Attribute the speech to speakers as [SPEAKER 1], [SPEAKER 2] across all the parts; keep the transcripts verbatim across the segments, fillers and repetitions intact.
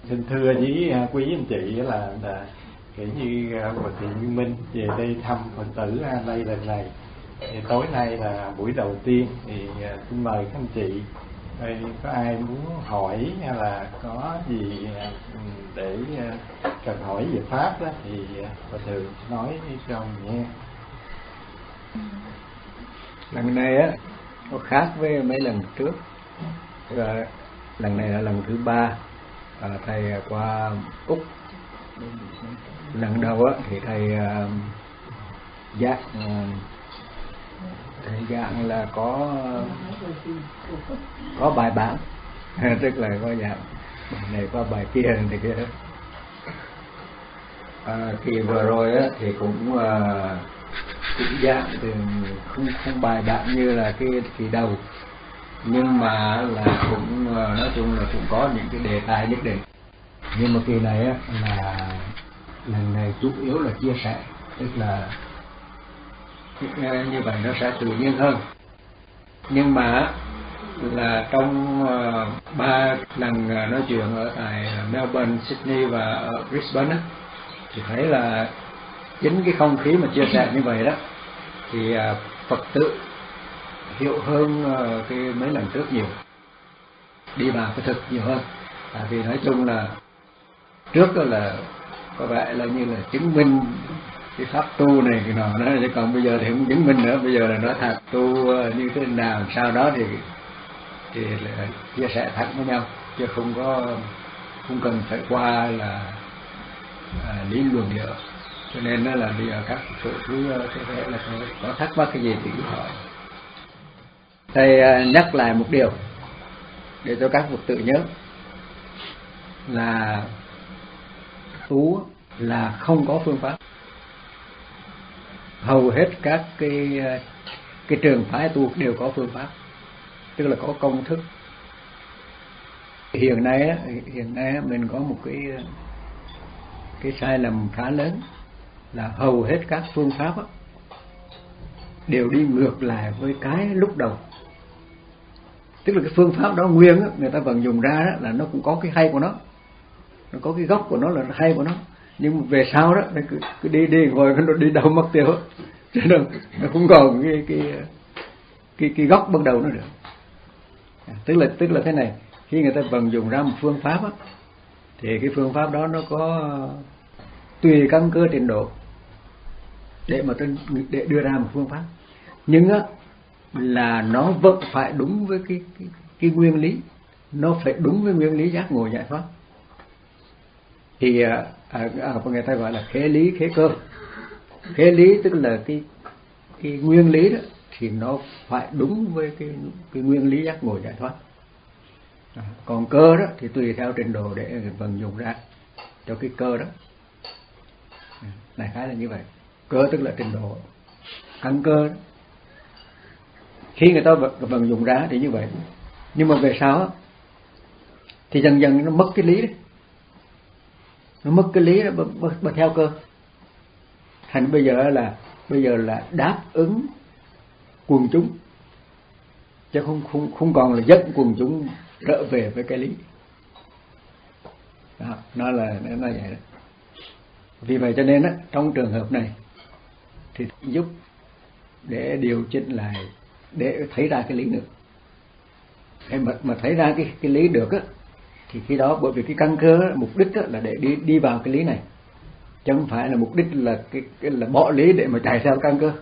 [SPEAKER 1] Xin thưa với quý anh chị là, là kể như Hòa Thượng Như Minh về đây thăm Phật tử A Lây lần này. Thì tối nay là buổi đầu tiên thì xin mời các anh chị có ai muốn hỏi hay là có gì để cần hỏi về pháp đó thì Hòa Thượng nói cho mình nghe.
[SPEAKER 2] Lần này á nó khác với mấy lần trước. Và lần này là lần thứ ba à, thầy qua Úc. Lần đầu á thì thầy uh, giác uh, thầy dạng là có có bài bản tức là có dạng bài này qua bài kia thì kia. À, thì vừa rồi á thì cũng uh, cũng dạng thì không không bài bản như là cái kỳ đầu, nhưng mà là cũng nói chung là cũng có những cái đề tài nhất định. Nhưng mà kỳ này á là lần này chủ yếu là chia sẻ, tức là như vậy nó sẽ tự nhiên hơn. Nhưng mà là trong uh, ba lần nói chuyện ở tại Melbourne, Sydney và ở Brisbane á, thì thấy là chính cái không khí mà chia sẻ như vậy đó thì uh, Phật tử hiểu hơn uh, cái mấy lần trước nhiều, đi vào cái thực nhiều hơn. Tại vì nói chung là trước đó là có vẻ là như là chứng minh cái pháp tu này cái nọ đó, chứ còn bây giờ thì không chứng minh nữa. Bây giờ là nói thật tu như thế nào, sau đó thì thì là chia sẻ thật với nhau, chứ không có không cần phải qua là à, lý luận nữa. Cho nên đó là bây giờ các sự cứ có thể là có thắc mắc cái gì thì cứ hỏi. Thầy nhắc lại một điều để cho các Phật tử nhớ là tu là không có phương pháp. Hầu hết các cái cái trường phái tu đều có phương pháp, tức là có công thức. Hiện nay hiện nay mình có một cái cái sai lầm khá lớn là hầu hết các phương pháp đều đi ngược lại với cái lúc đầu. Tức là cái phương pháp đó nguyên người ta vẫn dùng ra đó, là nó cũng có cái hay của nó, nó có cái gốc của nó là hay của nó, nhưng mà về sau đó nó cứ, cứ đi đi rồi nó đi đâu mất tiêu, cho nên nó không còn cái cái cái cái gốc ban đầu nữa được. Tức là tức là thế này, khi người ta vận dụng ra một phương pháp á, thì cái phương pháp đó nó có tùy căn cơ trình độ để mà để đưa ra một phương pháp, nhưng á là nó vẫn phải đúng với cái cái, cái nguyên lý, nó phải đúng với nguyên lý giác ngộ giải thoát. Thì à, à, người ta gọi là khế lý khế cơ. Khế lý tức là cái cái nguyên lý đó thì nó phải đúng với cái cái nguyên lý giác ngộ giải thoát. À, còn cơ đó thì tùy theo trình độ để vận dụng ra cho cái cơ đó. À, đại khái là như vậy. Cơ tức là trình độ căn cơ đó. Khi người ta vận dụng ra thì như vậy, nhưng mà về sau đó, thì dần dần nó mất cái lý đấy, nó mất cái lý đó mà theo cơ. Thành bây giờ là bây giờ là đáp ứng quần chúng, chứ không không không còn là dẫn quần chúng trở về với cái lý. Đó, nó là nó là vậy đó. Vì vậy cho nên á, trong trường hợp này thì giúp để điều chỉnh lại, để thấy ra cái lý được. Để mà, mà thấy ra cái cái lý được á, thì khi đó bởi vì cái căn cơ á, mục đích á, là để đi đi vào cái lý này, chứ không phải là mục đích là cái, cái là bỏ lý để mà chạy theo căn cơ.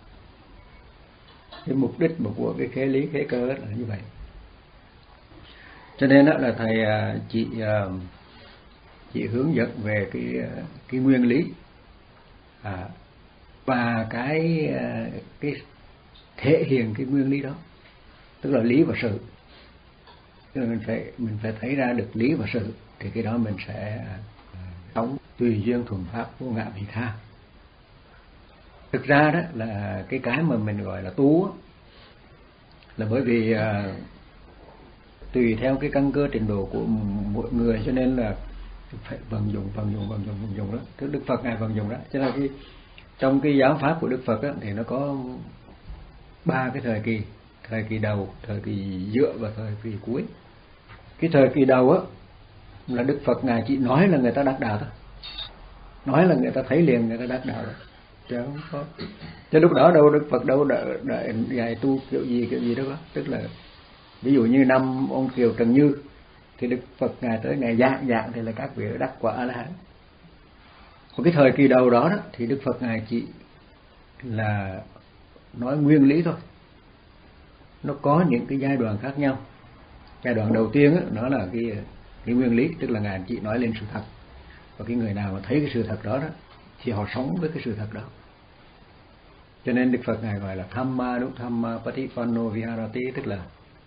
[SPEAKER 2] Cái mục đích của cái khế lý khế cơ là như vậy. Cho nên đó là thầy chị chị hướng dẫn về cái cái nguyên lý à, và cái cái thể hiện cái nguyên lý đó, tức là lý và sự. Tức là mình phải mình phải thấy ra được lý và sự thì cái đó mình sẽ sống tùy duyên thuần pháp vô ngã vị tha. Thực ra đó là cái cái mà mình gọi là tu là bởi vì à, tùy theo cái căn cơ trình độ của mỗi người, cho nên là phải vận dụng vận dụng vận dụng vận dụng đó. Tức Đức Phật ngài vận dụng đó. Cho nên cái trong cái giáo pháp của Đức Phật đó, thì nó có ba cái thời kỳ: thời kỳ đầu, thời kỳ giữa và thời kỳ cuối. Cái thời kỳ đầu á là Đức Phật Ngài chỉ nói là người ta đắc đạo thôi, nói là người ta thấy liền người ta đắc đạo rồi, chứ không có. Chứ lúc đó đâu Đức Phật đâu đợi, đợi dạy tu kiểu gì kiểu gì đâu có. Tức là ví dụ như năm ông Kiều Trần Như thì Đức Phật Ngài tới Ngài giảng giảng thì là các vị đắc quả A La Hán. Một cái thời kỳ đầu đó, đó thì Đức Phật Ngài chỉ là nói nguyên lý thôi. Nó có những cái giai đoạn khác nhau. Giai đoạn đầu tiên đó, nó là cái cái nguyên lý, tức là Ngài chỉ nói lên sự thật. Và cái người nào mà thấy cái sự thật đó đó thì họ sống với cái sự thật đó. Cho nên Đức Phật Ngài gọi là Thamma Nuthamma Patipanno Viharati, tức là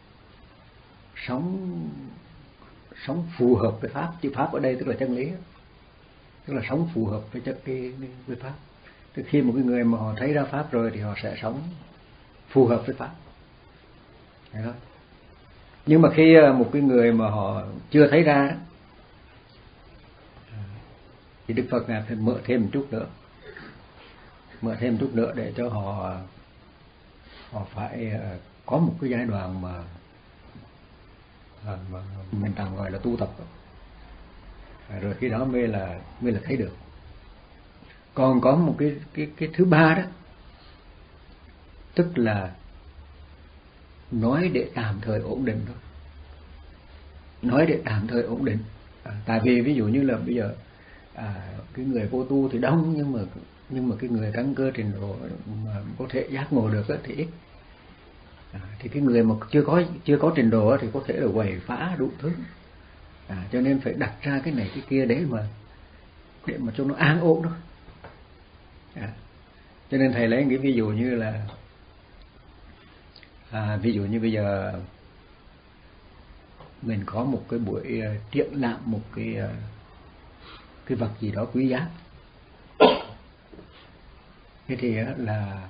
[SPEAKER 2] sống sống phù hợp với pháp. Chữ pháp ở đây tức là chân lý, tức là sống phù hợp với chất cái với pháp. Tức khi một cái người mà họ thấy ra pháp rồi thì họ sẽ sống phù hợp với pháp. Đấy không? Nhưng mà khi một cái người mà họ chưa thấy ra thì Đức Phật Ngài phải mở thêm một chút nữa, mở thêm một chút nữa để cho họ họ phải có một cái giai đoạn mà, mà mình tạm gọi là tu tập, rồi khi đó mới là mới là thấy được. Còn có một cái cái cái thứ ba đó, tức là nói để tạm thời ổn định thôi, nói để tạm thời ổn định. À, tại vì ví dụ như là bây giờ à, cái người vô tu thì đông, nhưng mà nhưng mà cái người căn cơ trình độ mà có thể giác ngộ được thì ít. À, thì cái người mà chưa có chưa có trình độ thì có thể là quậy phá đủ thứ. À, cho nên phải đặt ra cái này cái kia để mà để mà cho nó an ổn thôi. À, cho nên thầy lấy cái ví dụ như là à, ví dụ như bây giờ mình có một cái buổi triển lãm một cái cái vật gì đó quý giá, thế thì là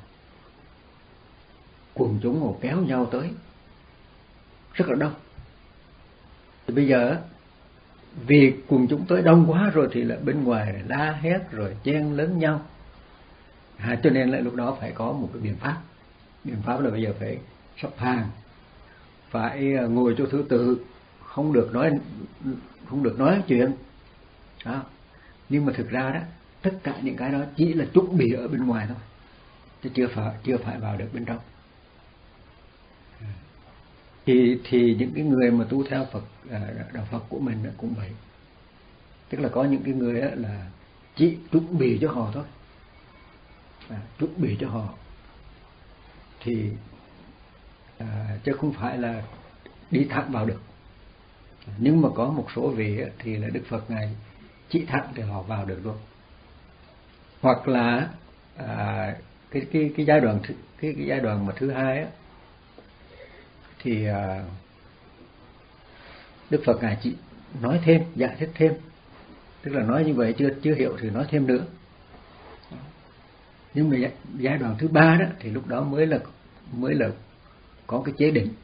[SPEAKER 2] quần chúng họ kéo nhau tới rất là đông. Thì bây giờ vì quần chúng tới đông quá rồi thì là bên ngoài la hét rồi chen lấn nhau. À, cho nên là lúc đó phải có một cái biện pháp. Biện pháp là bây giờ phải sắp hàng, phải ngồi chỗ thứ tự, không được nói không được nói chuyện đó. Nhưng mà thực ra đó, tất cả những cái đó chỉ là chuẩn bị ở bên ngoài thôi, chứ chưa phải chưa phải vào được bên trong. Thì thì những cái người mà tu theo Phật, đạo Phật của mình cũng vậy. Tức là có những cái người là chỉ chuẩn bị cho họ thôi, à, chuẩn bị cho họ thì à, chứ không phải là đi thẳng vào được. Nhưng mà có một số vị thì là Đức Phật Ngài chỉ thẳng thì họ vào được luôn. Hoặc là à, cái cái cái giai đoạn cái cái giai đoạn mà thứ hai á, thì à, Đức Phật Ngài chỉ nói thêm, giải thích thêm, tức là nói như vậy chưa chưa hiểu thì nói thêm nữa. Nhưng mà giai đoạn thứ ba đó thì lúc đó mới là mới là có cái chế định,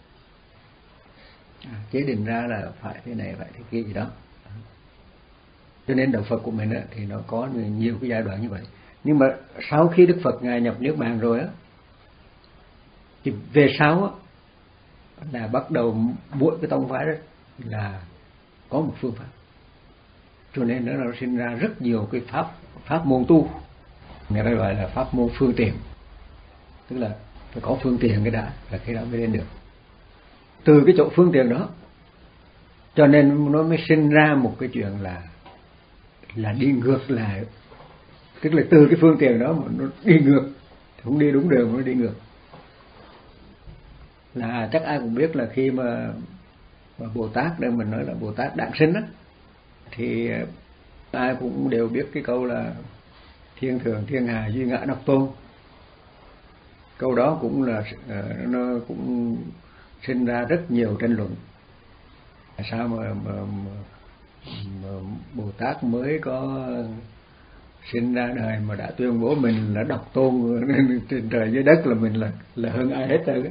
[SPEAKER 2] à, chế định ra là phải thế này phải thế kia gì đó. Cho nên đạo Phật của mình á, thì nó có nhiều cái giai đoạn như vậy. Nhưng mà sau khi Đức Phật Ngài nhập niết bàn rồi á, thì về sau á là bắt đầu mỗi cái tông phái đó là có một phương pháp. Cho nên nó nó sinh ra rất nhiều cái pháp pháp môn tu, người ta gọi là pháp môn phương tiện. Tức là phải có phương tiện cái đã, là cái đó mới lên được. Từ cái chỗ phương tiện đó cho nên nó mới sinh ra một cái chuyện là là đi ngược lại. Tức là từ cái phương tiện đó mà nó đi ngược, không đi đúng đường mà nó đi ngược. Là chắc ai cũng biết là khi mà, mà Bồ Tát, đây mình nói là Bồ Tát đản sinh đó, thì ai cũng đều biết cái câu là thiên thường thiên hà duy ngã độc tôn. Câu đó cũng là nó cũng sinh ra rất nhiều tranh luận. Sao mà, mà, mà, mà Bồ Tát mới có sinh ra đời mà đã tuyên bố mình là độc tôn trên trời dưới đất, là mình là là hơn ai hết rồi.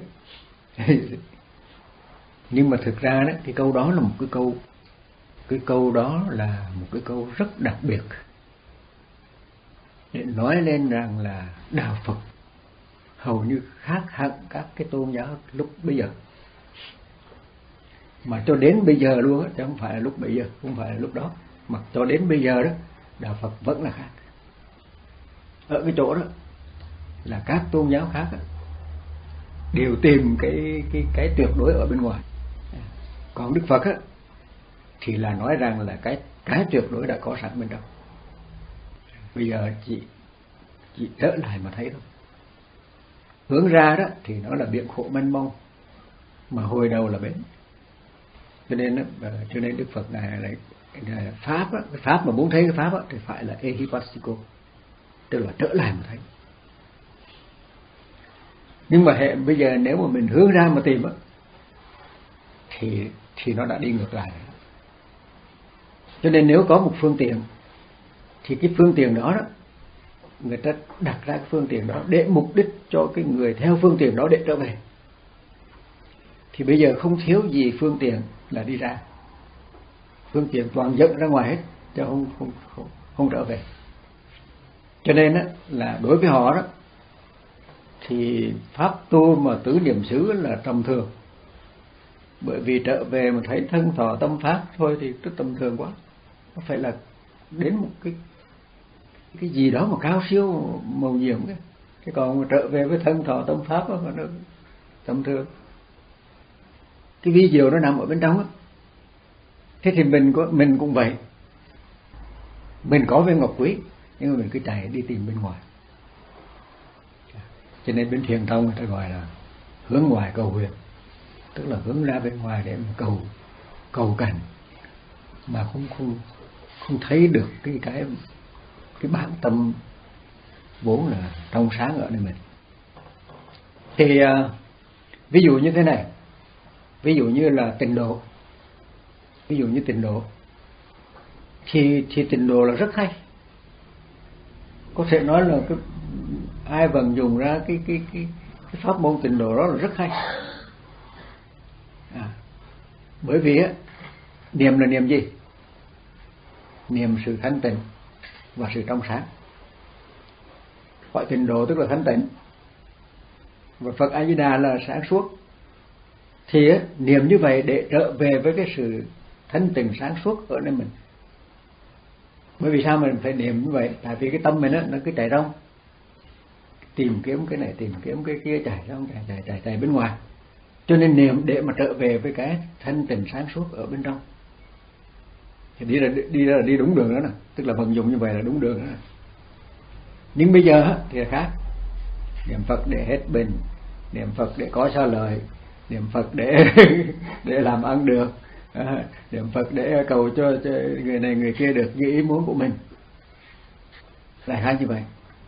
[SPEAKER 2] Nhưng mà thực ra đó, cái câu đó là một cái câu cái câu đó là một cái câu rất đặc biệt để nói lên rằng là đạo Phật hầu như khác hẳn các cái tôn giáo lúc bây giờ. mà cho đến bây giờ luôn á, chứ không phải là lúc bây giờ, không phải là lúc đó, mà cho đến bây giờ đó đạo Phật vẫn là khác. Ở cái chỗ đó là các tôn giáo khác đó, đều tìm cái cái cái tuyệt đối ở bên ngoài, còn Đức Phật á thì là nói rằng là cái cái tuyệt đối đã có sẵn bên trong. Bây giờ chị chị trở lại mà thấy thôi. Hướng ra đó thì nó là biển khổ mênh mông, mà hồi đầu là bến. Cho nên đó, cho nên Đức Phật này là pháp đó, cái pháp mà muốn thấy cái pháp đó, thì phải là ehipassiko, tức là trở lại mà thấy. Nhưng mà hệ, bây giờ nếu mà mình hướng ra mà tìm đó, thì thì nó đã đi ngược lại. Cho nên nếu có một phương tiện thì cái phương tiện đó, đó người ta đặt ra cái phương tiện đó để mục đích cho cái người theo phương tiện đó để trở về, thì bây giờ không thiếu gì phương tiện là đi ra. Phương tiện toàn dẫn ra ngoài hết, chứ không không không, không trở về. Cho nên đó, là đối với họ đó thì pháp tu mà tứ niệm xứ là tầm thường. Bởi vì trở về mà thấy thân thọ tâm pháp thôi thì rất tầm thường quá. Nó phải là đến một cái cái gì đó mà cao siêu màu nhiệm cái. Cái còn mà trở về với thân thọ tâm pháp đó, nó tầm thường. Cái vi diệu nó nằm ở bên trong á. Thế thì mình có mình cũng vậy. Mình có viên ngọc quý, nhưng mà mình cứ chạy đi tìm bên ngoài. Cho nên bên Thiền Tông người ta gọi là hướng ngoài cầu huyền, tức là hướng ra bên ngoài để mà cầu cầu cảnh, mà không không không thấy được cái cái cái bản tâm vốn là trong sáng ở nơi mình. Thì uh, ví dụ như thế này, ví dụ như là tịnh độ, ví dụ như tịnh độ, thì thì tịnh độ là rất hay. Có thể nói là cái, ai vận dụng ra cái cái cái cái pháp môn tịnh độ đó là rất hay. À, bởi vì á, niệm là niệm gì? Niệm sự thanh tịnh và sự trong sáng. Gọi tịnh độ tức là thanh tịnh, và Phật A Di Đà là sáng suốt. Thì á, niệm như vậy để trở về với cái sự thanh tịnh sáng suốt ở nơi mình. Bởi vì sao mình phải niệm như vậy? Tại vì cái tâm mình á, nó cứ chạy rong, tìm kiếm cái này, tìm kiếm cái kia, chạy rong, chạy chạy chạy chạy bên ngoài. Cho nên niệm để mà trở về với cái thanh tịnh sáng suốt ở bên trong. Thì đi ra đi ra là đi đúng đường đó nè, tức là vận dụng như vậy là đúng đường đó nè. Nhưng bây giờ thì là khác. Niệm Phật để hết bệnh, niệm Phật để có xá lợi, niệm Phật để để làm ăn được, niệm Phật để cầu cho, cho người này người kia được như ý muốn của mình. Lại khác như vậy.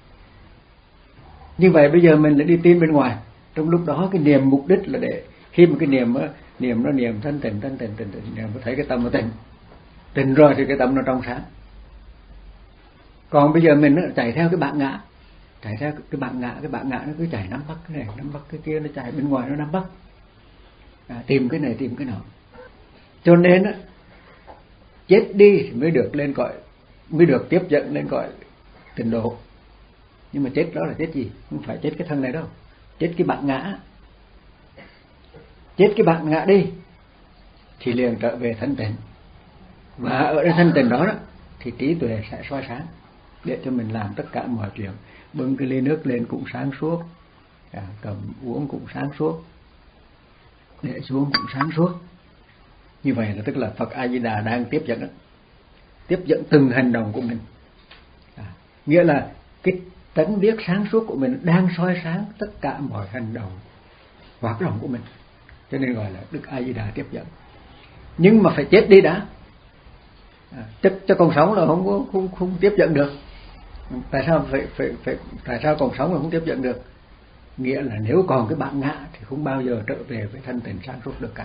[SPEAKER 2] Như vậy bây giờ mình lại đi tin bên ngoài. Trong lúc đó cái niệm mục đích là để khi mà cái niệm á, niệm nó niệm thanh tịnh thanh tịnh thanh tịnh, niệm có thấy cái tâm nó tịnh, tịnh rồi thì cái tâm nó trong sáng. Còn bây giờ mình nó chạy theo cái bản ngã, chạy theo cái bản ngã, cái bản ngã nó cứ chạy nắm bắt cái này, nắm bắt cái kia, nó chạy bên ngoài nó nắm bắt, à, tìm cái này tìm cái nọ. Cho nên á, chết đi mới được lên cõi, mới được tiếp dẫn lên cõi tịnh độ. Nhưng mà chết đó là chết gì? Không phải chết cái thân này đâu, chết cái bản ngã. Chết cái bản ngã đi thì liền trở về thanh tịnh. Và ở cái thanh tịnh đó, đó thì trí tuệ sẽ soi sáng để cho mình làm tất cả mọi chuyện. Bưng cái ly nước lên cũng sáng suốt, à, cầm uống cũng sáng suốt, để xuống cũng sáng suốt. Như vậy là tức là Phật A Di Đà đang tiếp dẫn đó. Tiếp dẫn từng hành động của mình, à, nghĩa là cái tánh biết sáng suốt của mình đang soi sáng tất cả mọi hành động hoạt động của mình. Cho nên gọi là Đức A Di Đà tiếp dẫn. Nhưng mà phải chết đi đã, à, chắc cho còn sống là không có không, không tiếp dẫn được. Tại sao phải phải phải tại sao còn sống là không tiếp dẫn được? Nghĩa là nếu còn cái bản ngã thì không bao giờ trở về với thanh tịnh sáng suốt được cả.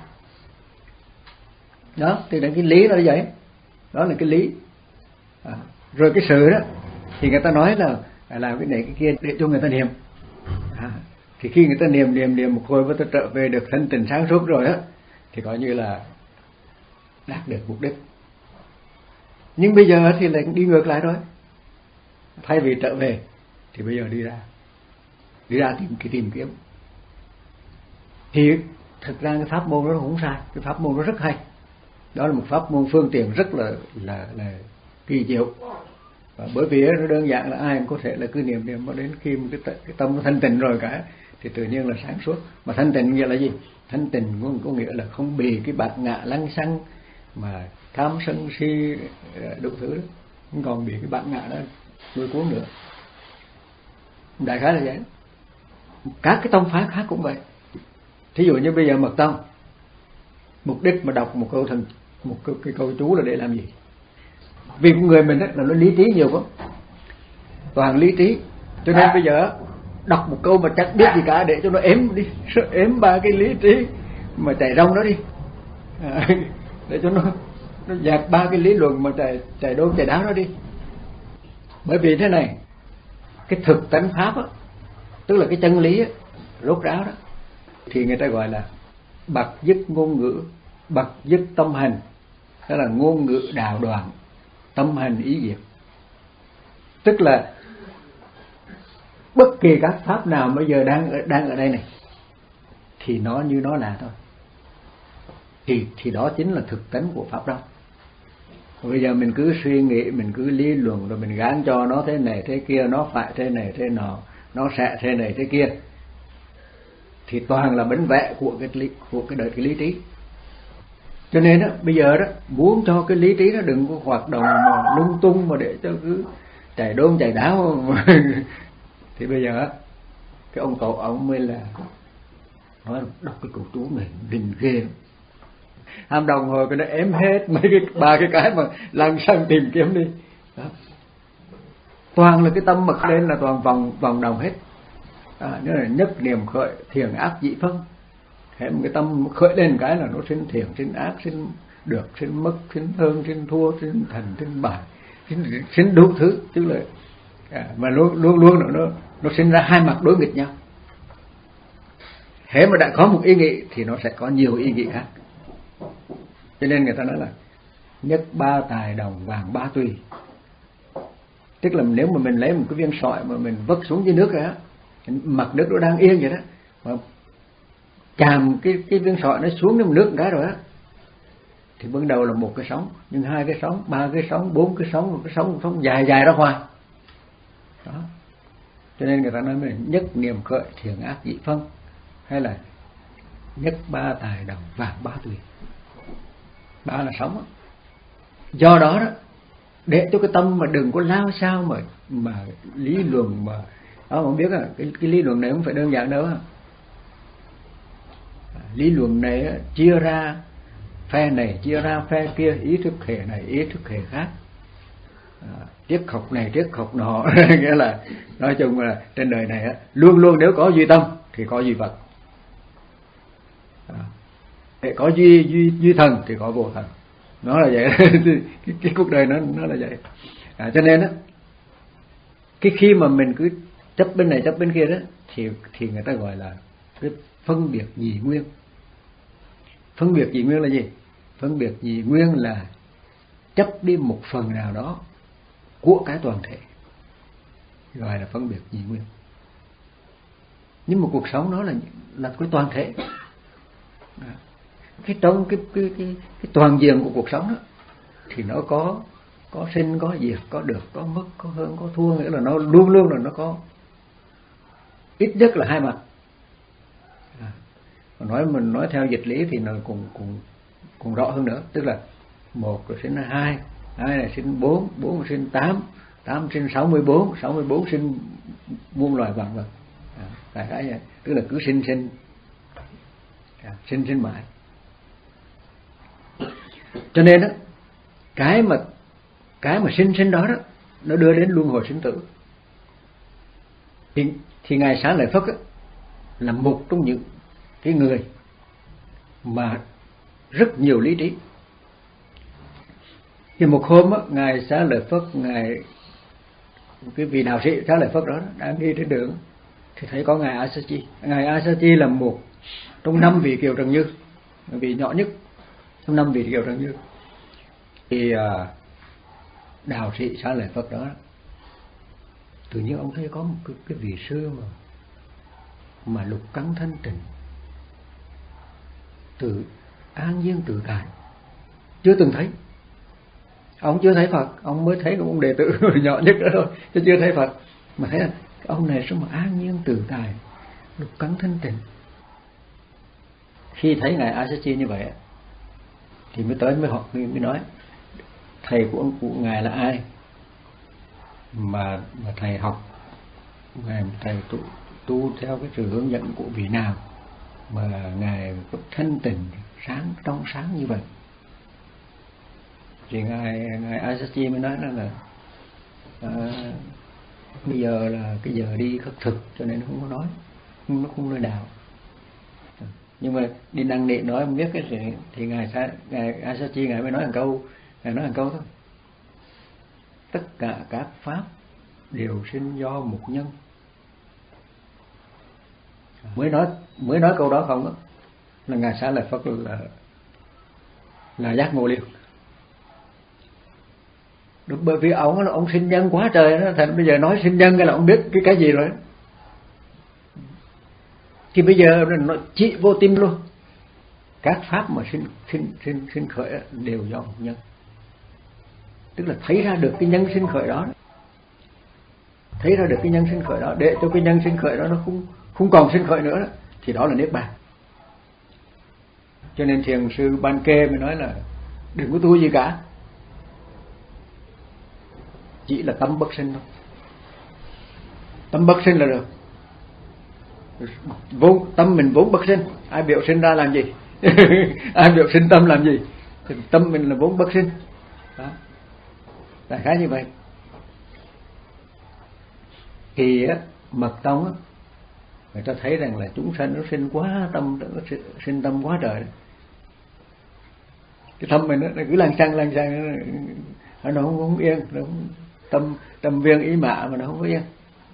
[SPEAKER 2] Đó, thì là cái lý nó như vậy. Đó là cái lý. À, rồi cái sự đó thì người ta nói là làm cái này cái kia để cho người ta niệm. À, thì khi người ta niệm niệm niệm một hồi với ta trở về được thanh tịnh sáng suốt rồi á, thì coi như là đạt được mục đích. Nhưng bây giờ thì lại đi ngược lại rồi. Thay vì trở về thì bây giờ đi ra, đi ra tìm cái tìm kiếm. Thì thực ra cái pháp môn đó không sai, cái pháp môn đó rất hay. Đó là một pháp môn phương tiện rất là là là kỳ diệu. Và bởi vì nó đơn giản là ai cũng có thể là cứ niệm niệm, mà đến khi một cái, cái tâm nó thanh tịnh rồi cả thì tự nhiên là sáng suốt. Mà thanh tịnh nghĩa là gì? Thanh tịnh có, có nghĩa là không bị cái bạt ngã lăng xăng mà tham sân si đủ thứ đó, không còn bị cái bạt ngã đó lôi cuốn nữa. Đại khái là vậy. Các cái tông phái khác cũng vậy. Thí dụ như bây giờ mật tông, mục đích mà đọc một câu thần một cái, cái câu chú là để làm gì? Vì con người mình đó, là nó lý trí nhiều quá, toàn lý trí, cho nên bây giờ đọc một câu mà chẳng biết gì cả để cho nó ếm đi, ếm ba cái lý trí mà chạy rong đó đi, à, để cho nó nó dẹp ba cái lý luận mà chạy chạy đôn chạy đáo đó đi. Bởi vì thế này, cái thực tánh pháp á, tức là cái chân lý á, rốt ráo đó, thì người ta gọi là bậc dứt ngôn ngữ, bậc dứt tâm hành. Đó là ngôn ngữ đạo đoạn, tâm hành ý diệt. Tức là bất kỳ các pháp nào bây giờ đang ở, đang ở đây này thì nó như nó là thôi, thì thì đó chính là thực tánh của pháp đó. Bây giờ mình cứ suy nghĩ, mình cứ lý luận, rồi mình gán cho nó thế này thế kia, nó phải thế này thế nọ, nó sẽ thế này thế kia, thì toàn là bánh vẽ của cái lý, của cái đời cái lý trí. Cho nên đó, bây giờ đó muốn cho cái lý trí nó đừng có hoạt động mà lung tung mà để cho cứ chạy đôn chạy đáo thì bây giờ cái ông cậu ông mới là nói đọc cái câu chú này đình ghê, ham đồng hồi cái nó ém hết mấy cái ba cái cái mà lăn xăng tìm kiếm đi đó. Toàn là cái tâm mật lên là toàn vòng vòng đồng hết. À, nữa là nhất niệm khởi thiền ác dị phân. Thế một cái tâm khởi lên cái là nó sinh thiền, sinh ác, sinh được, sinh mất, sinh hơn, sinh thua, sinh thành, sinh bại, sinh, sinh đủ thứ, tức là à, mà luôn luôn luôn nó nó sinh ra hai mặt đối nghịch nhau. Thế mà đã có một ý nghĩ thì nó sẽ có nhiều ý nghĩ khác. Cho nên người ta nói là nhất ba tài đồng vàng ba tùy. Tức là nếu mà mình lấy một cái viên sỏi mà mình vứt xuống dưới nước đó, mặt nước nó đang yên vậy đó, mà chạm cái cái viên sỏi nó xuống trong nước một cái rồi á, thì ban đầu là một cái sóng, nhưng hai cái sóng, ba cái sóng, bốn cái sóng, một cái sóng, một sóng dài dài ra hoài. Đó. Cho nên người ta nói mình nhất niệm khởi thiền ác dị phân, hay là nhất ba tài đồng vàng ba tùy. Ba là sóng á. Do đó đó, để cho cái tâm mà đừng có lao sao mà mà lý luận mà đó, không biết à, cái, cái lý luận này không phải đơn giản đâu. À, lý luận này chia ra phe này, chia ra phe kia, ý thức hệ này, ý thức hệ khác, à, triết học này, triết học nọ nghĩa là nói chung là trên đời này á, luôn luôn nếu có duy tâm thì có duy vật, à, để có duy duy duy thần thì có vô thần. Nó là vậy. cái, cái cuộc đời nó nó là vậy. À, cho nên á, cái khi mà mình cứ chấp bên này chấp bên kia đó thì thì người ta gọi là cái phân biệt nhị nguyên. Phân biệt nhị nguyên là gì? Phân biệt nhị nguyên là chấp đi một phần nào đó của cái toàn thể, gọi là phân biệt nhị nguyên. Nhưng mà cuộc sống đó là là cái toàn thể. À, cái trong cái cái cái cái toàn diện của cuộc sống đó thì nó có có sinh, có diệt, có được, có mất, có hơn, có thua, nghĩa là nó luôn luôn là nó có ít nhất là hai mặt. À, nói mình nói theo dịch lý thì nó cũng cũng cũng rõ hơn nữa, tức là một rồi sinh ra hai, hai là sinh bốn, bốn là sinh tám, tám sinh sáu mươi bốn, sáu mươi bốn sinh muôn loài vạn vật. À, đại khái vậy, tức là cứ sinh sinh à, sinh sinh mãi. Cho nên đó, cái mà cái mà sinh sinh đó đó nó đưa đến luân hồi sinh tử. Thì, thì ngài Xá Lợi Phất đó, là một trong những cái người mà rất nhiều lý trí. Thì một hôm đó, ngài Xá Lợi Phất, ngài cái vị đạo sĩ Xá Lợi Phất đó đang đi trên đường thì thấy có ngài A Sa Chi. Ngài A Sa Chi là một trong năm vị Kiều Trần Như, vị nhỏ nhất trong năm vị Kiều Trần Như. Thì uh, đạo sĩ Xá Lợi Phất đó tự nhiên ông thấy có một cái, cái vị sư mà mà lục cắn thanh tịnh, tự an nhiên tự tại, chưa từng thấy. Ông chưa thấy Phật, ông mới thấy ông đệ tử nhỏ nhất đó thôi, chứ chưa thấy Phật. Mà thấy là ông này sao mà an nhiên tự tại, lục cắn thanh tịnh. Khi thấy ngài A Sa Chi như vậy thì mới tới mới học mới nói thầy của ông của ngài là ai mà mà thầy học, ngài thầy tu, tu theo cái sự hướng dẫn của vị nào mà ngài có thanh tịnh sáng trong sáng như vậy. Thì ngài ngài A Sa Chi mới nói là à, bây giờ là cái giờ đi khất thực cho nên không có nói, nó không nói đạo. Nhưng mà đi năng nị nói không biết cái gì thì ngài ngài A Sa Chi ngài mới nói một câu, ngài nói một câu thôi: tất cả các pháp đều sinh do một nhân. Mới nói mới nói câu đó không đó là ngài xá lợi Phất là là giác ngộ liền. Đúng, bởi vì ông ông sinh nhân quá trời đó, thành bây giờ nói sinh nhân cái là ông biết cái cái gì rồi. Thì bây giờ nó chỉ vô tim luôn. Các pháp mà sinh sinh sinh sinh khởi đều do một nhân. Tức là thấy ra được cái nhân sinh khởi đó, thấy ra được cái nhân sinh khởi đó, để cho cái nhân sinh khởi đó nó không không còn sinh khởi nữa đó, thì đó là niết bàn. Cho nên thiền sư Ban Kê mới nói là đừng có tu gì cả, chỉ là tâm bất sinh thôi. Tâm bất sinh là được. Vốn tâm mình vốn bất sinh, ai biểu sinh ra làm gì? Ai biểu sinh tâm làm gì? Thì tâm mình là vốn bất sinh. Đó. Đại khái như vậy. Thì á, mật tông á, người ta thấy rằng là chúng sanh nó sinh quá tâm, nó sinh tâm quá trời. Cái tâm mình nó cứ lăng xăng lăng xăng, nó, nó không, không yên, nó không, tâm tâm viên ý mạ mà nó không có yên.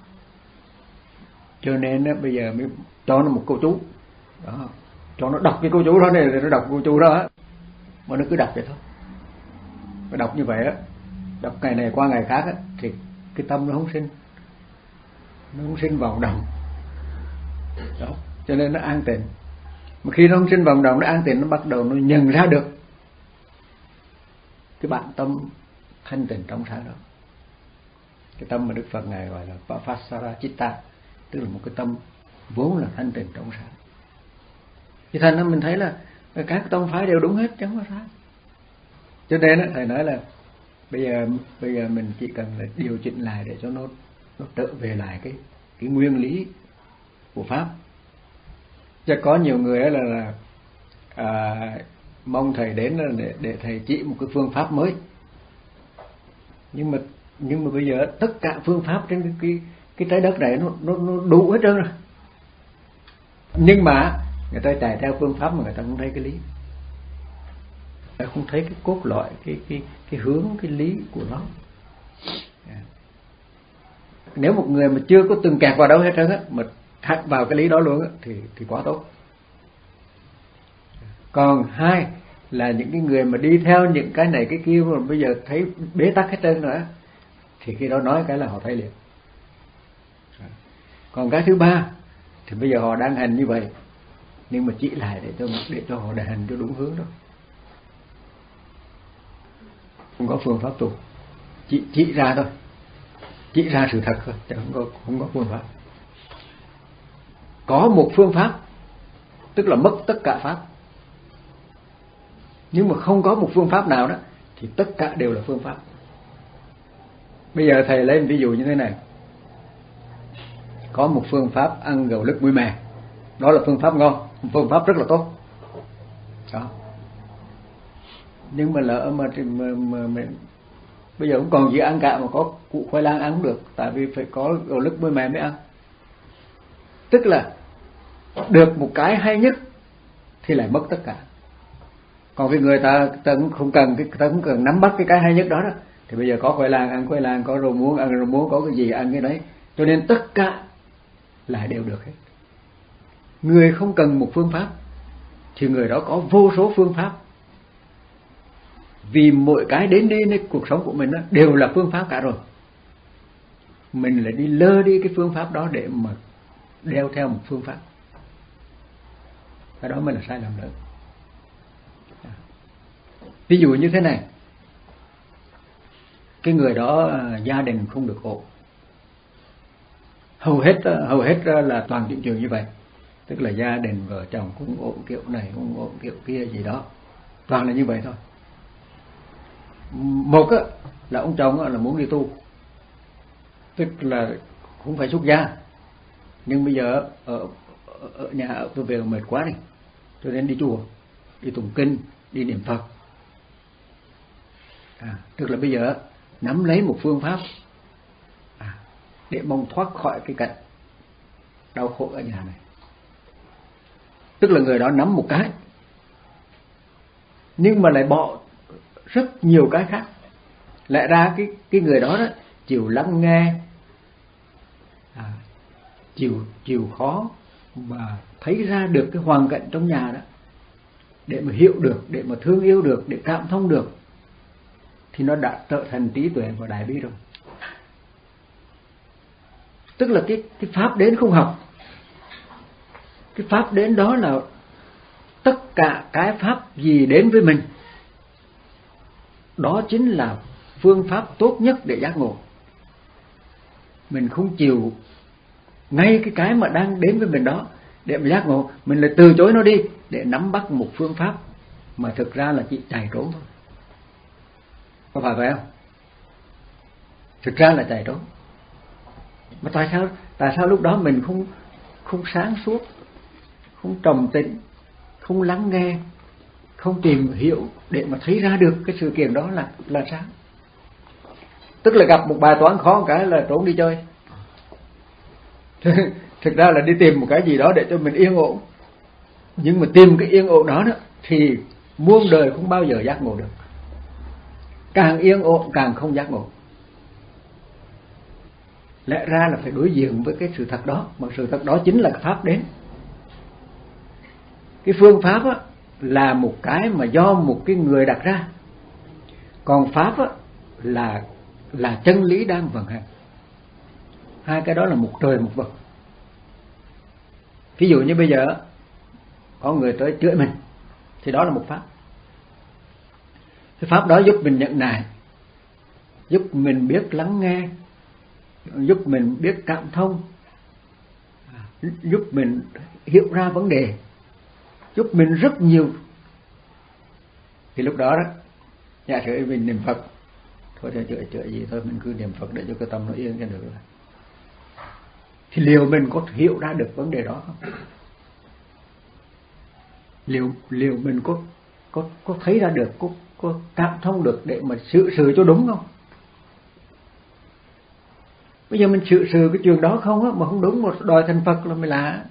[SPEAKER 2] Cho nên á, bây giờ mới cho nó một câu chú đó, cho nó đọc cái câu chú đó này, nó đọc câu chú đó á, mà nó cứ đọc vậy thôi. Nó đọc như vậy á, đọc ngày này qua ngày khác á, thì cái tâm nó không sinh, nó không sinh vòng đồng đó, cho nên nó an tịnh. Mà khi nó không sinh vòng đồng, nó an tịnh, nó bắt đầu nó nhận ra được cái bản tâm thanh tịnh trong sáng đó. Cái tâm mà Đức Phật ngài gọi là Papasara Chitta, tức là một cái tâm vốn là thanh tịnh trong sáng. Thì thành ra mình thấy là các tông phái đều đúng hết, chẳng có sai. Cho nên đó, thầy nói là bây giờ bây giờ mình chỉ cần là điều chỉnh lại để cho nó nó trở về lại cái cái nguyên lý của pháp. Chứ có nhiều người là, là à, mong thầy đến là để, để thầy chỉ một cái phương pháp mới. Nhưng mà nhưng mà bây giờ tất cả phương pháp trên cái cái, cái trái đất này nó nó nó đủ hết trơn rồi. Nhưng mà người ta chạy theo phương pháp mà người ta không thấy cái lý, người ta không thấy cái cốt lõi, cái cái cái hướng, cái lý của nó. Nếu một người mà chưa có từng kẹt vào đâu hết trơn á, mà thắt vào cái lý đó luôn á, thì thì quá tốt. Còn hai là những cái người mà đi theo những cái này cái kia mà bây giờ thấy bế tắc hết trơn rồi á, thì khi đó nói cái là họ thấy liền. Còn cái thứ ba thì bây giờ họ đang hành như vậy, nhưng mà chỉ lại để cho để cho họ để hành cho đúng hướng đó. Không có phương pháp tu, chỉ chỉ ra thôi, chỉ ra sự thật thôi, chứ không có không có phương pháp. Có một phương pháp tức là mất tất cả pháp. Nhưng mà không có một phương pháp nào đó thì tất cả đều là phương pháp. Bây giờ thầy lấy một ví dụ như thế này. Có một phương pháp ăn gầu lứt muối mè, đó là phương pháp ngon, một phương pháp rất là tốt đó. Nhưng mà lỡ mà, mà, mà, mà bây giờ cũng còn gì ăn cả, mà có củ khoai lang ăn cũng được, tại vì phải có gầu lứt muối mè mới ăn. Tức là được một cái hay nhất thì lại mất tất cả. Còn cái người ta, ta cũng không cần cái ta cũng cần nắm bắt cái cái hay nhất đó đó, thì bây giờ có khoai lang ăn khoai lang, có rau muống ăn rau muống, có cái gì ăn cái đấy. Cho nên tất cả lại đều được hết. Người không cần một phương pháp thì người đó có vô số phương pháp. Vì mỗi cái đến điในcuộc sống của mình đó, đều là phương pháp cả rồi. Mình lại đi lơ đi cái phương pháp đó để mà đeo theo một phương pháp. Cái đó mới là sai lầm lớn. Ví dụ như thế này, cái người đó gia đình không được ổn, hầu hết hầu hết là toàn chuyện trường như vậy, tức là gia đình vợ chồng cũng ổn kiểu này cũng ổn kiểu kia gì đó, toàn là như vậy thôi. Một á, là ông chồng á, là muốn đi tu, tức là cũng phải xuất gia, nhưng bây giờ ở, ở nhà ở tôi về mệt quá đi, tôi đến đi chùa, đi tụng kinh, đi niệm Phật. À, tức là bây giờ nắm lấy một phương pháp à, để mong thoát khỏi cái cảnh đau khổ ở nhà này. Tức là người đó nắm một cái, nhưng mà lại bỏ rất nhiều cái khác. Lẽ ra cái cái người đó, đó chịu lắng nghe, à, chịu chịu khó mà thấy ra được cái hoàn cảnh trong nhà đó, để mà hiểu được, để mà thương yêu được, để cảm thông được, thì nó đã trở thành trí tuệ và đại bi rồi. Tức là cái cái pháp đến không học, cái pháp đến đó là tất cả cái pháp gì đến với mình, đó chính là phương pháp tốt nhất để giác ngộ. Mình không chịu ngay cái cái mà đang đến với mình đó để mà giác ngộ, mình lại từ chối nó đi để nắm bắt một phương pháp mà thực ra là chỉ chạy trốn thôi. Có phải vậy không? Thực ra là chạy trốn. Mà tại sao tại sao lúc đó mình không không sáng suốt, không trầm tĩnh, không lắng nghe, không tìm hiểu để mà thấy ra được cái sự kiện đó là là sao? Tức là gặp một bài toán khó một cái là trốn đi chơi. Thực ra là đi tìm một cái gì đó để cho mình yên ổn. Nhưng mà tìm cái yên ổn đó, đó thì muôn đời không bao giờ giác ngộ được. Càng yên ổn càng không giác ngộ. Lẽ ra là phải đối diện với cái sự thật đó, mà sự thật đó chính là pháp đến. Cái phương pháp á, là một cái mà do một cái người đặt ra, còn pháp á, là là chân lý đang vận hành. Hai cái đó là một trời một vực. Ví dụ như bây giờ có người tới chửi mình thì đó là một pháp. Cái pháp đó giúp mình nhận nài, giúp mình biết lắng nghe, giúp mình biết cảm thông, giúp mình hiểu ra vấn đề, giúp mình rất nhiều. Thì lúc đó đó, giả sử mình niệm Phật, thôi thì chửi chửi gì thôi, mình cứ niệm Phật để cho cái tâm nó yên cho được rồi. Thì liệu mình có hiểu ra được vấn đề đó không? Liệu liệu mình có có có thấy ra được, có có cảm thông được để mà xử sự cho đúng không? Bây giờ mình xử sự cái chuyện đó không á, mà không đúng, một đòi thành Phật là mới lạ.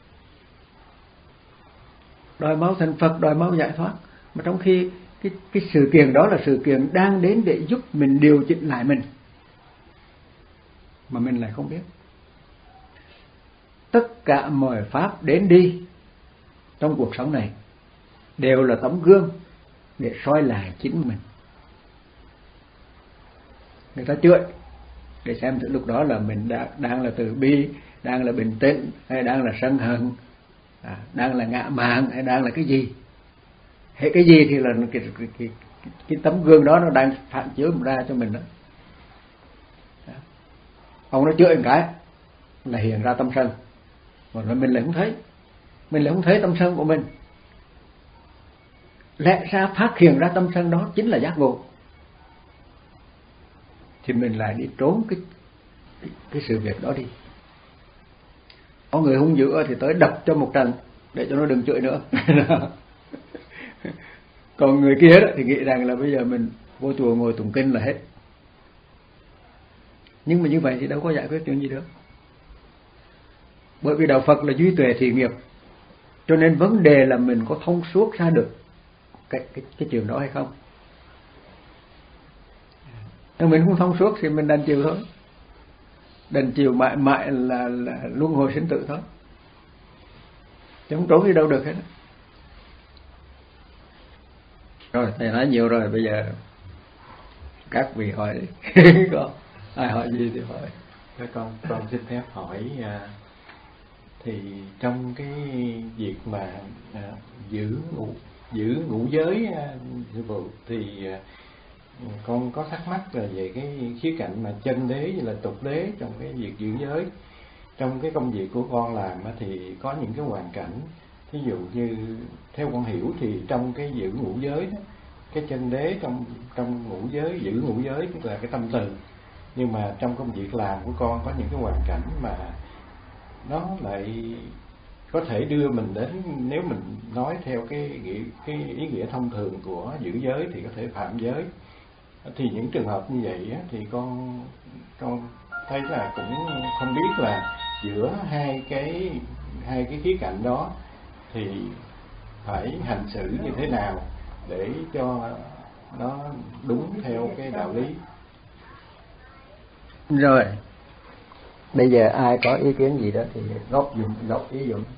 [SPEAKER 2] Đòi mau thành Phật, đòi mau giải thoát, mà trong khi cái cái sự kiện đó là sự kiện đang đến để giúp mình điều chỉnh lại mình, mà mình lại không biết. Tất cả mọi pháp đến đi trong cuộc sống này đều là tấm gương để soi lại chính mình. Người ta chửi để xem lúc đó là mình đã, đang là từ bi, đang là bình tĩnh, hay đang là sân hận, à, đang là ngạ mạn, hay đang là cái gì. Hệ cái gì thì là cái, cái, cái, cái tấm gương đó nó đang phản chiếu ra cho mình đó. Ông nó chửi một cái là hiện ra tâm sân, còn mình lại không thấy, mình lại không thấy tâm sân của mình. Lẽ ra phát hiện ra tâm sân đó chính là giác ngộ, thì mình lại đi trốn cái, cái, cái sự việc đó đi. Có người hung dữ thì tới đập cho một trận để cho nó đừng chửi nữa. Còn người kia đó thì nghĩ rằng là bây giờ mình vô chùa ngồi tụng kinh là hết. Nhưng mà như vậy thì đâu có giải quyết chuyện gì được. Bởi vì đạo Phật là duy tuệ thị nghiệp, cho nên vấn đề là mình có thông suốt ra được cái, cái, cái chuyện đó hay không. Nếu mình không thông suốt thì mình đành chịu thôi, đành chịu mãi mãi là, là luân hồi sinh tử thôi, chứ không trốn đi đâu được hết. Rồi thầy nói nhiều rồi, bây giờ các vị hỏi đi. Có ai hỏi gì thì hỏi.
[SPEAKER 1] Con con xin phép hỏi, thì trong cái việc mà à, giữ giữ ngũ giới sư phụ, thì con có thắc mắc là về cái khía cạnh mà chân đế như là tục đế trong cái việc giữ giới. Trong cái công việc của con làm thì có những cái hoàn cảnh, ví dụ như theo con hiểu thì trong cái giữ ngũ giới đó, cái chân đế trong trong ngũ giới, giữ ngũ giới tức là cái tâm từ, nhưng mà trong công việc làm của con có những cái hoàn cảnh mà nó lại có thể đưa mình đến, nếu mình nói theo cái cái ý nghĩa thông thường của giữ giới thì có thể phạm giới. Thì những trường hợp như vậy thì con con thấy là cũng không biết là giữa hai cái hai cái khía cạnh đó thì phải hành xử như thế nào để cho nó đúng theo cái đạo lý.
[SPEAKER 2] Rồi bây giờ ai có ý kiến gì đó thì góp dùm, góp ý dùm.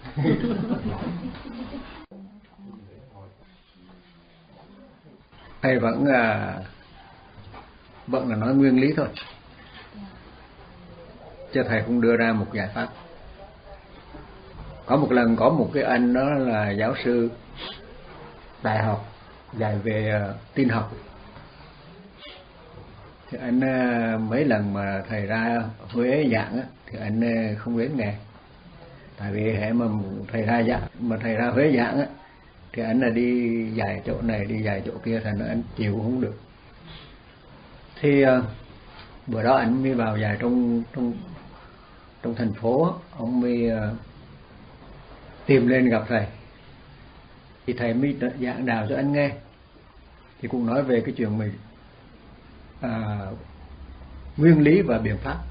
[SPEAKER 2] Thầy vẫn là vẫn là nói nguyên lý thôi, chứ thầy không đưa ra một giải pháp. Có một lần có một cái anh đó là giáo sư đại học dạy về uh, tin học, thì anh uh, mấy lần mà thầy ra Huế giảng á, thì anh uh, không đến nghe. Tại vì hệ mà thầy ra giảng, mà thầy ra Huế giảng á, thì anh là đi dạy chỗ này đi dạy chỗ kia, thành ra anh chịu không được. Thì uh, bữa đó anh mới vào dạy trong trong trong thành phố, ông mới uh, tìm lên gặp thầy, thì thầy mới giảng đạo cho anh nghe. Thì cũng nói về cái chuyện mình à, nguyên lý và biện pháp.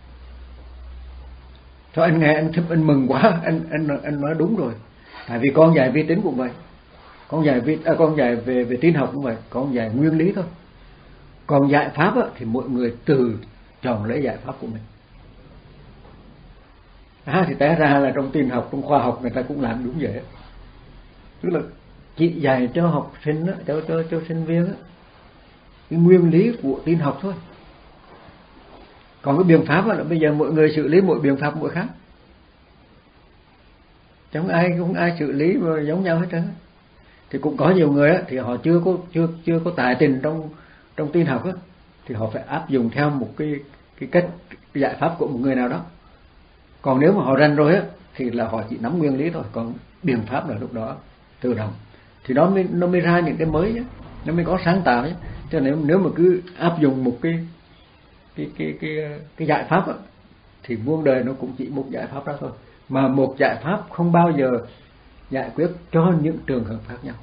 [SPEAKER 2] Cho anh nghe anh thích, anh mừng quá, anh anh anh nói đúng rồi. Tại vì con dạy vi tính cũng vậy, con dạy vi à, con dạy về về tin học cũng vậy, con dạy nguyên lý thôi. Còn giải pháp á, thì mọi người tự chọn lấy giải pháp của mình. À, thì té ra là trong tin học, trong khoa học người ta cũng làm đúng vậy. Tức là chỉ dạy cho học sinh á, cho cho cho sinh viên á, cái nguyên lý của tin học thôi. Còn cái biện pháp là bây giờ mọi người xử lý mỗi biện pháp mỗi khác, chẳng ai cũng ai xử lý mà giống nhau hết trơn. Thì cũng có nhiều người á, thì họ chưa có chưa chưa có tài tình trong trong tin học á, thì họ phải áp dụng theo một cái cái cách cái giải pháp của một người nào đó. Còn nếu mà họ rành rồi á, thì là họ chỉ nắm nguyên lý thôi, còn biện pháp là lúc đó tự động, thì nó mới nó mới ra những cái mới nhé, nó mới có sáng tạo nhé. Cho nên nếu mà cứ áp dụng một cái cái cái cái cái giải pháp á, thì muôn đời nó cũng chỉ một giải pháp đó thôi, mà một giải pháp không bao giờ giải quyết cho những trường hợp khác nhau.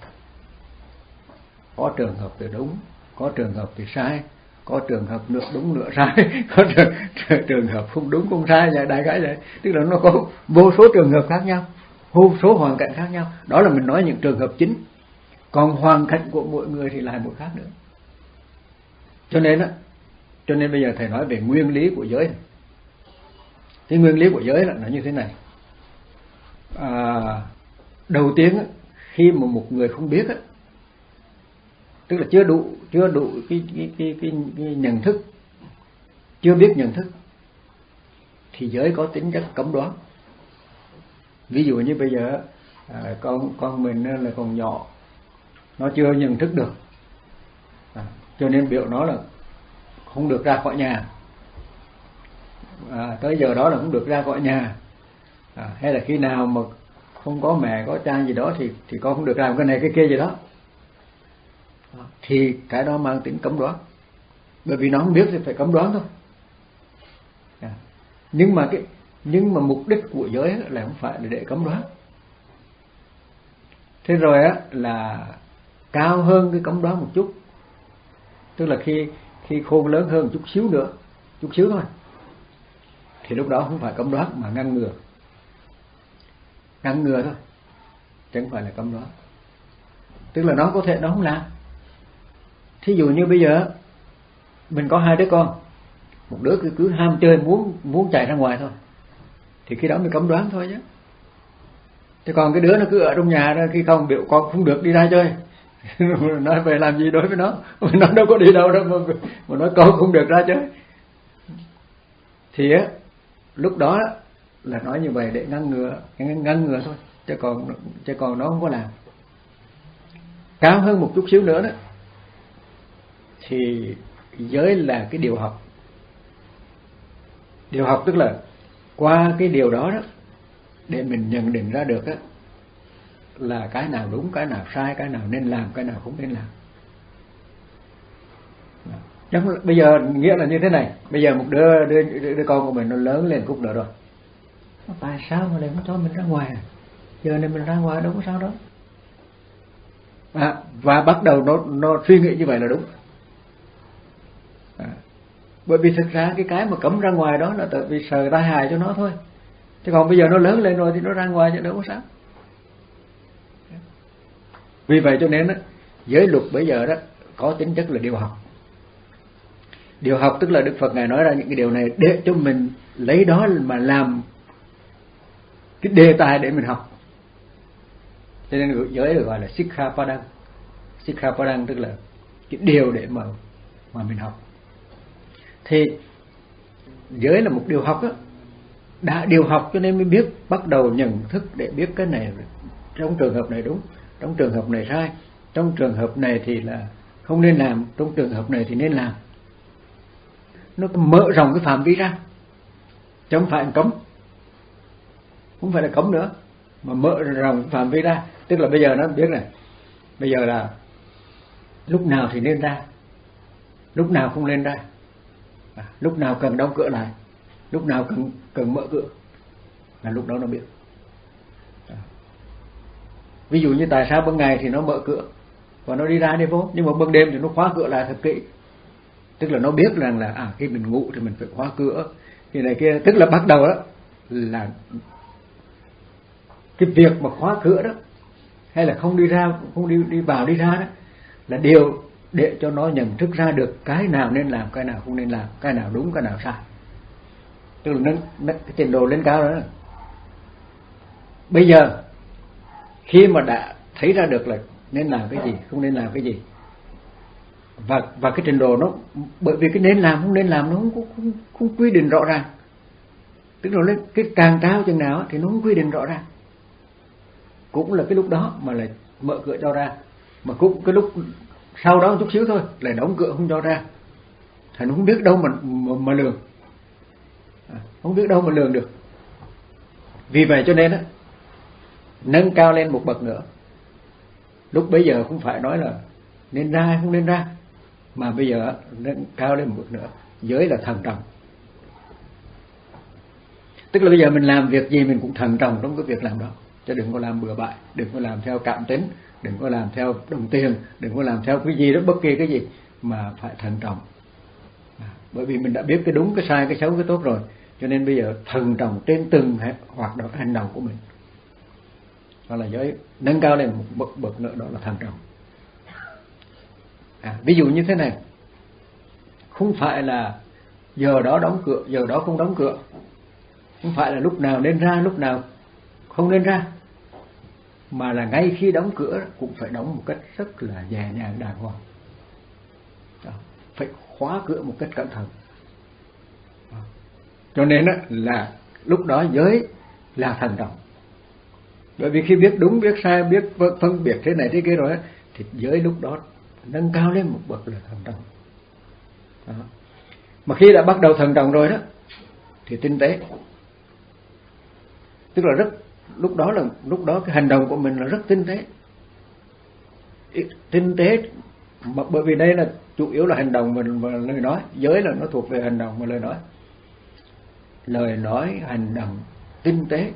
[SPEAKER 2] Có trường hợp thì đúng, có trường hợp thì sai, có trường hợp nửa đúng nửa sai, có trường, trường hợp không đúng không sai, vậy đại khái vậy. Tức là nó có vô số trường hợp khác nhau, vô số hoàn cảnh khác nhau. Đó là mình nói những trường hợp chính. Còn hoàn cảnh của mỗi người thì lại một khác nữa. Cho nên á, cho nên bây giờ thầy nói về nguyên lý của giới này. Cái nguyên lý của giới là nó như thế này. À, đầu tiên á, khi mà một người không biết á, tức là chưa đủ chưa đủ cái cái cái cái, cái nhận thức, chưa biết nhận thức, thì giới có tính chất cấm đoán. Ví dụ như bây giờ à, con con mình là còn nhỏ, nó chưa nhận thức được, à, cho nên biểu nó là không được ra khỏi nhà, à, tới giờ đó là không được ra khỏi nhà, à, hay là khi nào mà không có mẹ có cha gì đó thì thì con không được làm cái này cái kia gì đó, thì cái đó mang tính cấm đoán, bởi vì nó không biết thì phải cấm đoán thôi. À, nhưng mà cái nhưng mà mục đích của giới là không phải là để cấm đoán. Thế rồi á là cao hơn cái cấm đoán một chút, tức là khi khi khôn lớn hơn một chút xíu nữa, chút xíu thôi, thì lúc đó không phải cấm đoán mà ngăn ngừa, ngăn ngừa thôi, chứ không phải là cấm đoán. Tức là nó có thể nó không làm. Thí dụ như bây giờ mình có hai đứa con, một đứa cứ, cứ ham chơi, muốn muốn chạy ra ngoài thôi, thì khi đó mình cấm đoán thôi chứ. Chứ còn cái đứa nó cứ ở trong nhà đó, khi không biểu con không được đi ra chơi, nói về làm gì đối với nó, nó đâu có đi đâu đâu mà, mà nói con không được ra chơi, thì á lúc đó là nói như vậy để ngăn ngừa, ngăn ngừa thôi, chứ còn chứ còn nó không có làm. cao hơn một chút xíu nữa đó thì giới là cái điều học. Điều học tức là qua cái điều đó đó để mình nhận định ra được á là cái nào đúng, cái nào sai, cái nào nên làm, cái nào không nên làm. Chẳng, bây giờ nghĩa là như thế này, bây giờ một đứa, đứa, đứa, đứa con của mình nó lớn lên cúc nữa rồi, nó tại sao mà lại không cho mình ra ngoài à? Giờ này mình ra ngoài đâu có sao đâu. À, và bắt đầu nó nó suy nghĩ như vậy là đúng. À, bởi vì thực ra cái cái mà cấm ra ngoài đó là tại vì sợ tai hại cho nó thôi. Chứ còn bây giờ nó lớn lên rồi thì nó ra ngoài chứ đâu có sao. Vì vậy cho nên đó, giới luật bây giờ đó có tính chất là điều học. Điều học tức là Đức Phật Ngài nói ra những cái điều này để cho mình lấy đó mà làm cái đề tài để mình học. Cho nên giới được gọi là Sikkhapadang. Sikkhapadang tức là cái điều để mà mà mình học. Thì giới là một điều học đó. Đã điều học cho nên mới biết, bắt đầu nhận thức để biết cái này trong trường hợp này đúng, trong trường hợp này sai, trong trường hợp này thì là không nên làm, trong trường hợp này thì nên làm. Nó mở rộng cái phạm vi ra, chứ không phải cấm, không phải là cấm nữa, mà mở rộng cái phạm vi ra. Tức là bây giờ nó biết này, bây giờ là lúc nào thì nên ra, lúc nào không nên ra, à, lúc nào cần đóng cửa lại, lúc nào cần cần mở cửa, là lúc đó nó biết. À. Ví dụ như tại sao ban ngày thì nó mở cửa và nó đi ra đi vô, nhưng mà ban đêm thì nó khóa cửa lại thật kỹ. Tức là nó biết rằng là à khi mình ngủ thì mình phải khóa cửa, thì này kia. Tức là bắt đầu đó là cái việc mà khóa cửa đó, hay là không đi ra, không đi đi vào đi ra đó, là điều để cho nó nhận thức ra được cái nào nên làm, cái nào không nên làm, cái nào đúng, cái nào sai. Tức là nâng, nâng cái trình độ lên cao đó. Bây giờ khi mà đã thấy ra được là nên làm cái gì, không nên làm cái gì, và và cái trình độ nó, bởi vì cái nên làm không nên làm nó không không, không quy định rõ ràng. Tức là lên cái càng cao chừng nào thì nó không quy định rõ ràng. Cũng là cái lúc đó mà lại mở cửa cho ra, mà cũng cái lúc sau đó một chút xíu thôi lại đóng cửa không cho ra, thì nó không biết đâu mà mà, mà lường, à, không biết đâu mà lường được. Vì vậy cho nên á, nâng cao lên một bậc nữa. Lúc bấy giờ không phải nói là nên ra hay không nên ra, mà bây giờ nâng cao lên một bậc nữa. Giới là thận trọng. Tức là bây giờ mình làm việc gì mình cũng thận trọng trong cái việc làm đó, chứ đừng có làm bừa bãi, đừng có làm theo cảm tính, đừng có làm theo đồng tiền, đừng có làm theo cái gì đó, bất kỳ cái gì, mà phải thận trọng. À, bởi vì mình đã biết cái đúng, cái sai, cái xấu, cái tốt rồi, cho nên bây giờ thận trọng trên từng hoạt động, hành động của mình. Đó là giới nâng cao lên một bậc bậc nữa, đó là thận trọng. À, ví dụ như thế này, không phải là giờ đó đóng cửa, giờ đó không đóng cửa, không phải là lúc nào nên ra, lúc nào không nên ra, mà là ngay khi đóng cửa cũng phải đóng một cách rất là nhẹ nhàng đàng hoàng. Đó, phải khóa cửa một cách cẩn thận. Đó. Cho nên là lúc đó giới là thận trọng. Bởi vì khi biết đúng, biết sai, biết phân biệt thế này thế kia rồi thì giới lúc đó nâng cao lên một bậc là thận trọng. Đó. Mà khi đã bắt đầu thận trọng rồi đó thì tinh tế. Tức là rất lúc đó là lúc đó cái hành động của mình là rất tinh tế. Tinh tế mà bởi vì đây là chủ yếu là hành động và lời nói, giới là nó thuộc về hành động và lời nói. Lời nói, hành động tinh tế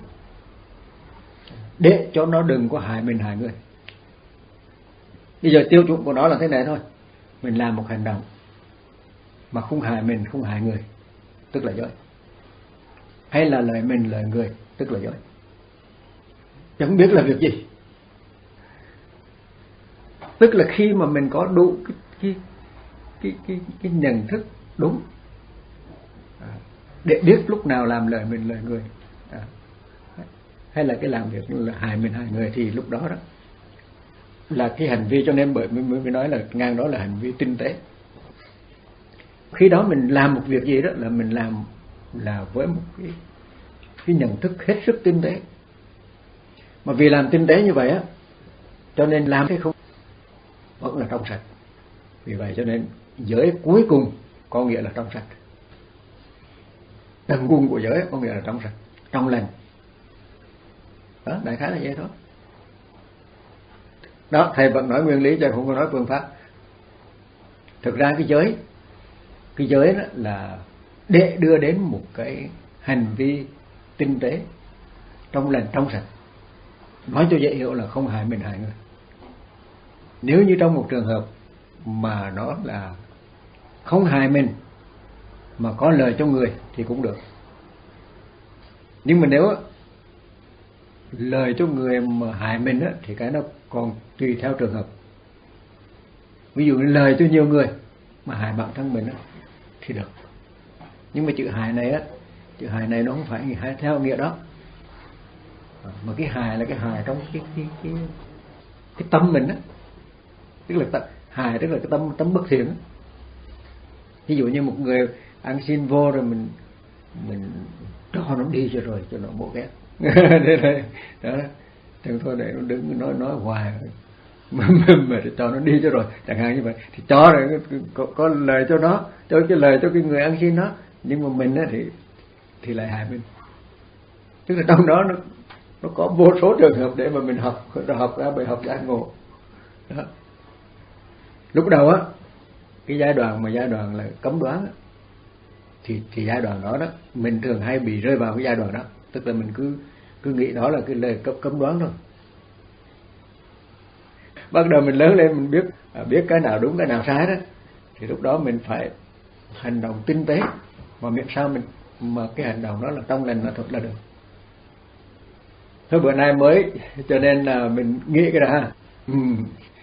[SPEAKER 2] để cho nó đừng có hại mình hại người. Bây giờ tiêu chuẩn của nó là thế này thôi, mình làm một hành động mà không hại mình, không hại người, tức là giới. Hay là lời mình, lời người, tức là giới. Chẳng biết là việc gì. Tức là khi mà mình có đủ cái cái cái cái, cái nhận thức đúng, để biết lúc nào làm lời mình, lời người, à, hay là cái làm việc là hại mình, hại người, thì lúc đó đó là cái hành vi. Cho nên bởi mới mới nói là ngang đó là hành vi tinh tế. Khi đó mình làm một việc gì đó là mình làm là với một cái cái nhận thức hết sức tinh tế. Mà vì làm tinh tế như vậy á, cho nên làm cái không trong sạch. Vì vậy cho nên giới cuối cùng có nghĩa là trong sạch. Tầng cùng của giới có nghĩa là trong sạch, trong lành. Đó, đại khái là vậy thôi. Đó, thầy vẫn nói nguyên lý chứ không có nói phương pháp. Thực ra cái giới, cái giới đó là để đưa đến một cái hành vi tinh tế, trong lành, trong sạch. Nói cho dễ hiểu là không hại mình hại người. Nếu như trong một trường hợp mà nó là không hại mình mà có lợi cho người thì cũng được. Nhưng mà nếu lời cho người mà hại mình á, thì cái nó còn tùy theo trường hợp. Ví dụ như lời cho nhiều người mà hại bản thân mình á, thì được. Nhưng mà chữ hại này á, chữ hại này nó không phải hại theo nghĩa đó, mà cái hại là cái hại trong cái cái cái, cái tâm mình á, tức là t- hại tức là cái tâm tâm bất thiện á. Ví dụ như một người ăn xin vô rồi mình mình cho nó đi cho rồi cho nó bộ ghét. Đó, chẳng thôi để nó đứng nói nói hoài mà, mà, mà cho nó đi cho rồi, chẳng hạn như vậy thì cho rồi có, có lời cho nó, cho cái lời cho cái người ăn xin nó, nhưng mà mình á thì thì lại hại mình. Tức là trong đó nó nó có vô số trường hợp để mà mình học học ra bài học giác ngộ. Đó. Lúc đầu á, cái giai đoạn mà giai đoạn là cấm đoán á, thì thì giai đoạn đó đó mình thường hay bị rơi vào cái giai đoạn đó, tức là mình cứ cứ nghĩ đó là cái lời cấm cấm đoán thôi. Bắt đầu mình lớn lên mình biết biết cái nào đúng cái nào sai đó, thì lúc đó mình phải hành động tinh tế, mà miễn sao mình mà cái hành động đó là trong lành là thật là được. Thôi bữa nay mới cho nên là mình nghĩ cái đã. Ừ.